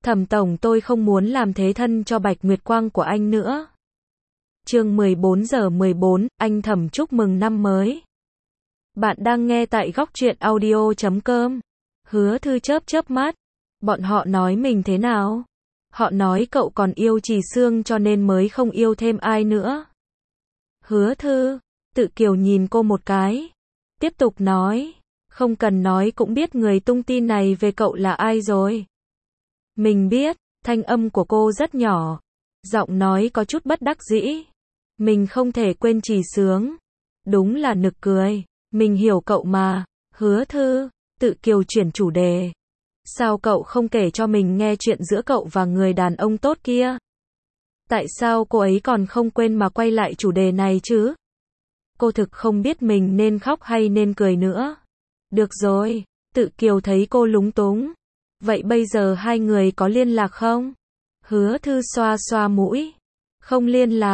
Thẩm tổng, tôi không muốn làm thế thân cho Bạch Nguyệt Quang của anh nữa. Chương 14:14, anh Thẩm chúc mừng năm mới. Bạn đang nghe tại góc truyện audio.com. Hứa Thư chớp mắt. Bọn họ nói mình thế nào? Họ nói cậu còn yêu Trì Sương cho nên mới không yêu thêm ai nữa. Hứa Thư, Tự Kiều nhìn cô một cái. Tiếp tục nói. Không cần nói cũng biết người tung tin này về cậu là ai rồi. Mình biết, thanh âm của cô rất nhỏ. Giọng nói có chút bất đắc dĩ. Mình không thể quên Trì Sướng. Đúng là nực cười. Mình hiểu cậu mà. Hứa Thư, Tự Kiều chuyển chủ đề. Sao cậu không kể cho mình nghe chuyện giữa cậu và người đàn ông tốt kia? Tại sao cô ấy còn không quên mà quay lại chủ đề này chứ? Cô thực không biết mình nên khóc hay nên cười nữa. Được rồi, Tự Kiều thấy cô lúng túng. Vậy bây giờ hai người có liên lạc không? Hứa Thư xoa xoa mũi. Không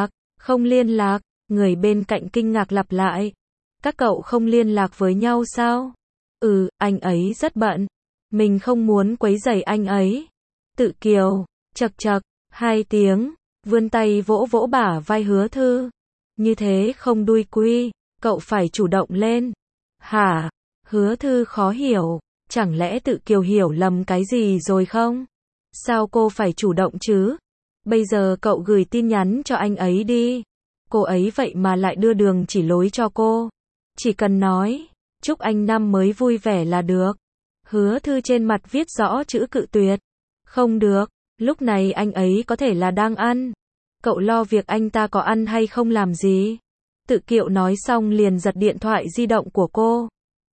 liên lạc, người bên cạnh kinh ngạc lặp lại. Các cậu không liên lạc với nhau sao? Anh ấy rất bận. Mình không muốn quấy rầy anh ấy. Tự Kiều, chậc chậc, 2 tiếng, vươn tay vỗ vỗ bả vai Hứa Thư. Như thế không đuôi quy, cậu phải chủ động lên. Hả? Hứa Thư khó hiểu, chẳng lẽ Tự Kiều hiểu lầm cái gì rồi không? Sao cô phải chủ động chứ? Bây giờ cậu gửi tin nhắn cho anh ấy đi. Cô ấy vậy mà lại đưa đường chỉ lối cho cô. Chỉ cần nói, chúc anh năm mới vui vẻ là được. Hứa Thư trên mặt viết rõ chữ cự tuyệt. Không được, lúc này anh ấy có thể là đang ăn. Cậu lo việc anh ta có ăn hay không làm gì? Tự Kiều nói xong liền giật điện thoại di động của cô.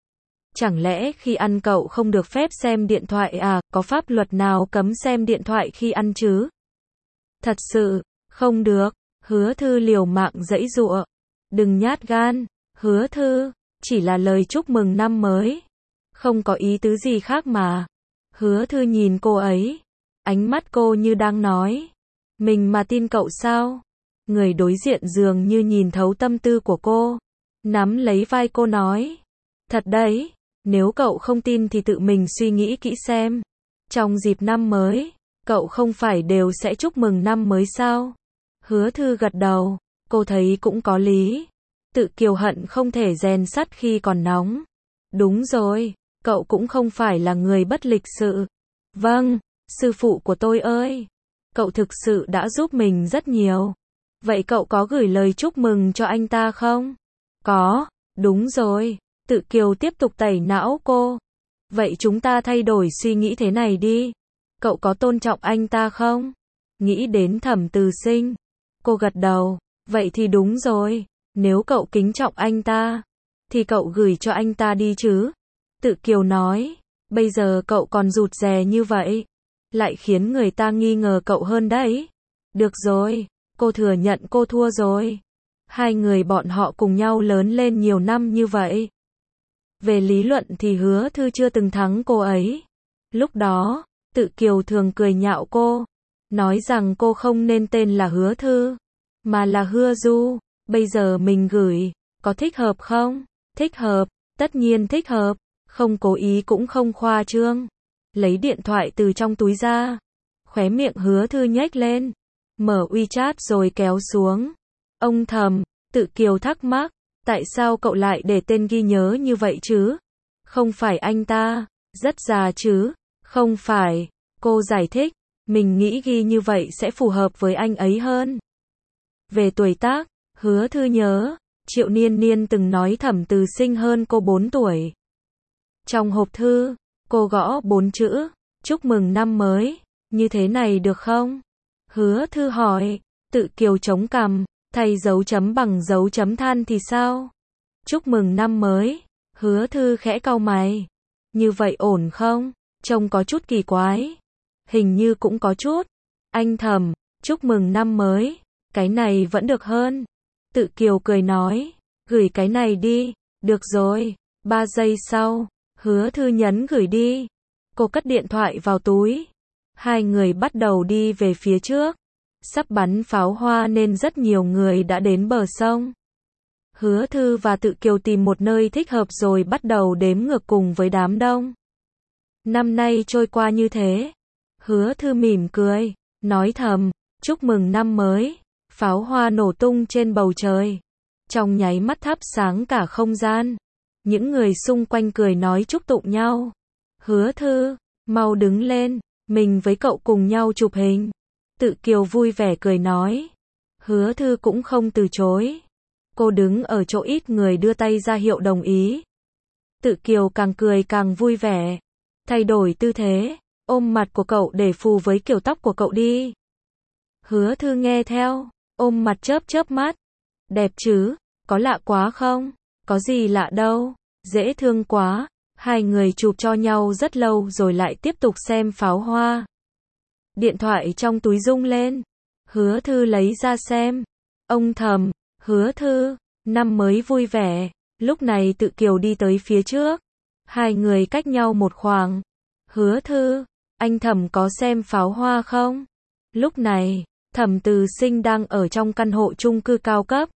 Chẳng lẽ khi ăn cậu không được phép xem điện thoại à? Có pháp luật nào cấm xem điện thoại khi ăn chứ? Thật sự, không được. Hứa Thư liều mạng giãy giụa. Đừng nhát gan. Hứa Thư, chỉ là lời chúc mừng năm mới. Không có ý tứ gì khác mà. Hứa Thư nhìn cô ấy. Ánh mắt cô như đang nói. Mình mà tin cậu sao? Người đối diện dường như nhìn thấu tâm tư của cô. Nắm lấy vai cô nói. Thật đấy, nếu cậu không tin thì tự mình suy nghĩ kỹ xem. Trong dịp năm mới, cậu không phải đều sẽ chúc mừng năm mới sao? Hứa Thư gật đầu, cô thấy cũng có lý. Tự Kiều hận không thể rèn sắt khi còn nóng. Đúng rồi, cậu cũng không phải là người bất lịch sự. Vâng, sư phụ của tôi ơi. Cậu thực sự đã giúp mình rất nhiều. Vậy cậu có gửi lời chúc mừng cho anh ta không? Có, đúng rồi. Tự Kiều tiếp tục tẩy não cô. Vậy chúng ta thay đổi suy nghĩ thế này đi. Cậu có tôn trọng anh ta không? Nghĩ đến Thẩm Từ Sinh. Cô gật đầu. Vậy thì đúng rồi. Nếu cậu kính trọng anh ta, thì cậu gửi cho anh ta đi chứ. Tự Kiều nói. Bây giờ cậu còn rụt rè như vậy, lại khiến người ta nghi ngờ cậu hơn đấy. Được rồi, cô thừa nhận cô thua rồi. Hai người bọn họ cùng nhau lớn lên nhiều năm như vậy. Về lý luận thì Hứa Thư chưa từng thắng cô ấy. Lúc đó, Tự Kiều thường cười nhạo cô, nói rằng cô không nên tên là Hứa Thư, mà là Hứa Du. Bây giờ mình gửi, có thích hợp không? Thích hợp, tất nhiên thích hợp, không cố ý cũng không khoa trương. Lấy điện thoại từ trong túi ra, khóe miệng Hứa Thư nhếch lên, mở WeChat rồi kéo xuống. Ông Thẩm, Tự Kiều thắc mắc, tại sao cậu lại để tên ghi nhớ như vậy chứ? Không phải anh ta rất già chứ? Không phải, cô giải thích, mình nghĩ ghi như vậy sẽ phù hợp với anh ấy hơn. Về tuổi tác, Hứa Thư nhớ, Triệu Niên Niên từng nói Thẩm Từ Sinh hơn cô 4 tuổi. Trong hộp thư, cô gõ 4 chữ, chúc mừng năm mới, như thế này được không? Hứa Thư hỏi. Tự Kiều chống cằm, thay dấu chấm bằng dấu chấm than thì sao? Chúc mừng năm mới. Hứa Thư khẽ cau mày. Như vậy ổn không? Trông có chút kỳ quái. Hình như cũng có chút. Anh Thẩm, chúc mừng năm mới. Cái này vẫn được hơn. Tự Kiều cười nói. Gửi cái này đi. Được rồi. 3 giây sau, Hứa Thư nhấn gửi đi. Cô cất điện thoại vào túi. Hai người bắt đầu đi về phía trước. Sắp bắn pháo hoa nên rất nhiều người đã đến bờ sông. Hứa Thư và Tự Kiều tìm một nơi thích hợp rồi bắt đầu đếm ngược cùng với đám đông. Năm nay trôi qua như thế. Hứa Thư mỉm cười, nói thầm, chúc mừng năm mới. Pháo hoa nổ tung trên bầu trời, trong nháy mắt thắp sáng cả không gian. Những người xung quanh cười nói chúc tụng nhau. Hứa Thư, mau đứng lên, mình với cậu cùng nhau chụp hình. Tự Kiều vui vẻ cười nói. Hứa Thư cũng không từ chối. Cô đứng ở chỗ ít người đưa tay ra hiệu đồng ý. Tự Kiều càng cười càng vui vẻ. Thay đổi tư thế, ôm mặt của cậu để phù với kiểu tóc của cậu đi. Hứa Thư nghe theo, ôm mặt chớp chớp mắt. Đẹp chứ, có lạ quá không? Có gì lạ đâu, dễ thương quá. Hai người chụp cho nhau rất lâu rồi lại tiếp tục xem pháo hoa. Điện thoại trong túi rung lên. Hứa Thư lấy ra xem. Ông thầm, Hứa Thư, năm mới vui vẻ. Lúc này Tự Kiều đi tới phía trước. Hai người cách nhau một khoảng. Hứa Thư, anh Thẩm có xem pháo hoa không? Lúc này, Thẩm Từ Sinh đang ở trong căn hộ chung cư cao cấp.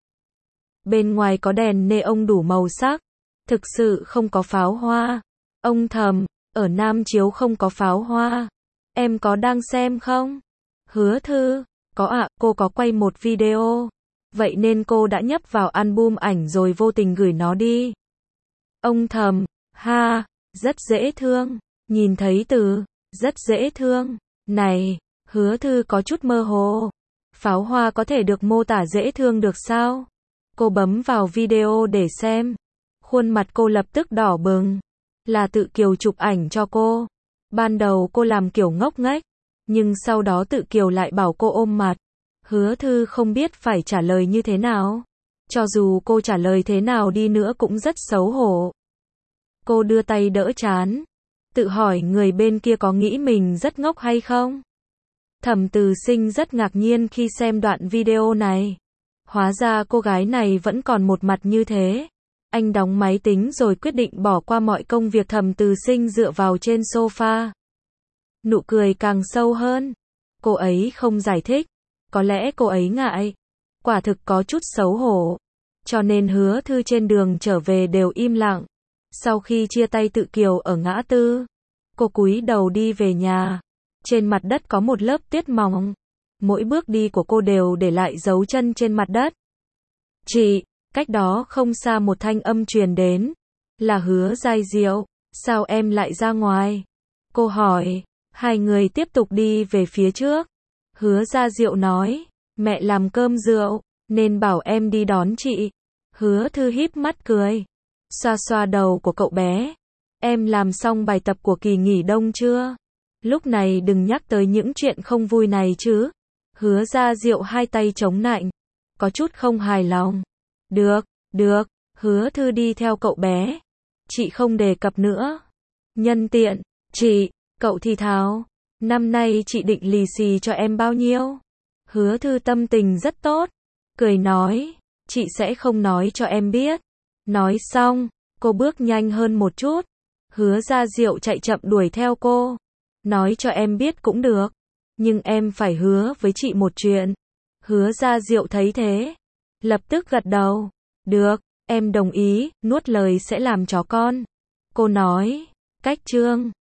Bên ngoài có đèn neon đủ màu sắc. Thực sự không có pháo hoa. Ông Thẩm, ở Nam Chiếu không có pháo hoa. Em có đang xem không? Hứa Thư, có ạ, cô có quay một video. Vậy nên cô đã nhấp vào album ảnh rồi vô tình gửi nó đi. Ông Thẩm, ha, rất dễ thương. Nhìn thấy từ, rất dễ thương. Này, Hứa Thư có chút mơ hồ. Pháo hoa có thể được mô tả dễ thương được sao? Cô bấm vào video để xem. Khuôn mặt cô lập tức đỏ bừng. Là Tự Kiều chụp ảnh cho cô. Ban đầu cô làm kiểu ngốc nghếch, nhưng sau đó Tự Kiều lại bảo cô ôm mặt. Hứa Thư không biết phải trả lời như thế nào. Cho dù cô trả lời thế nào đi nữa cũng rất xấu hổ. Cô đưa tay đỡ trán, tự hỏi người bên kia có nghĩ mình rất ngốc hay không. Thẩm Từ Sinh rất ngạc nhiên khi xem đoạn video này. Hóa ra cô gái này vẫn còn một mặt như thế. Anh đóng máy tính rồi quyết định bỏ qua mọi công việc. Thẩm Từ Sinh dựa vào trên sofa. Nụ cười càng sâu hơn. Cô ấy không giải thích. Có lẽ cô ấy ngại. Quả thực có chút xấu hổ. Cho nên Hứa Thư trên đường trở về đều im lặng. Sau khi chia tay Tự Kiều ở ngã tư, cô cúi đầu đi về nhà. Trên mặt đất có một lớp tuyết mỏng. Mỗi bước đi của cô đều để lại dấu chân trên mặt đất. Chị, cách đó không xa một thanh âm truyền đến. Là Hứa Giai Diệu, sao em lại ra ngoài? Cô hỏi. Hai người tiếp tục đi về phía trước. Hứa Gia Diệu nói, mẹ làm cơm rượu, nên bảo em đi đón chị. Hứa Thư híp mắt cười, xoa xoa đầu của cậu bé. Em làm xong bài tập của kỳ nghỉ đông chưa? Lúc này đừng nhắc tới những chuyện không vui này chứ. Hứa Gia Diệu hai tay chống nạnh, có chút không hài lòng. Được, được, Hứa Thư đi theo cậu bé. Chị không đề cập nữa. Nhân tiện, chị, cậu thì thào. Năm nay chị định lì xì cho em bao nhiêu? Hứa Thư tâm tình rất tốt. Cười nói, chị sẽ không nói cho em biết. Nói xong, cô bước nhanh hơn một chút. Hứa Gia Diệu chạy chậm đuổi theo cô. Nói cho em biết cũng được. Nhưng em phải hứa với chị một chuyện. Hứa Gia Diệu thấy thế. Lập tức gật đầu. Được, em đồng ý, nuốt lời sẽ làm chó con. Cô nói, cách chương.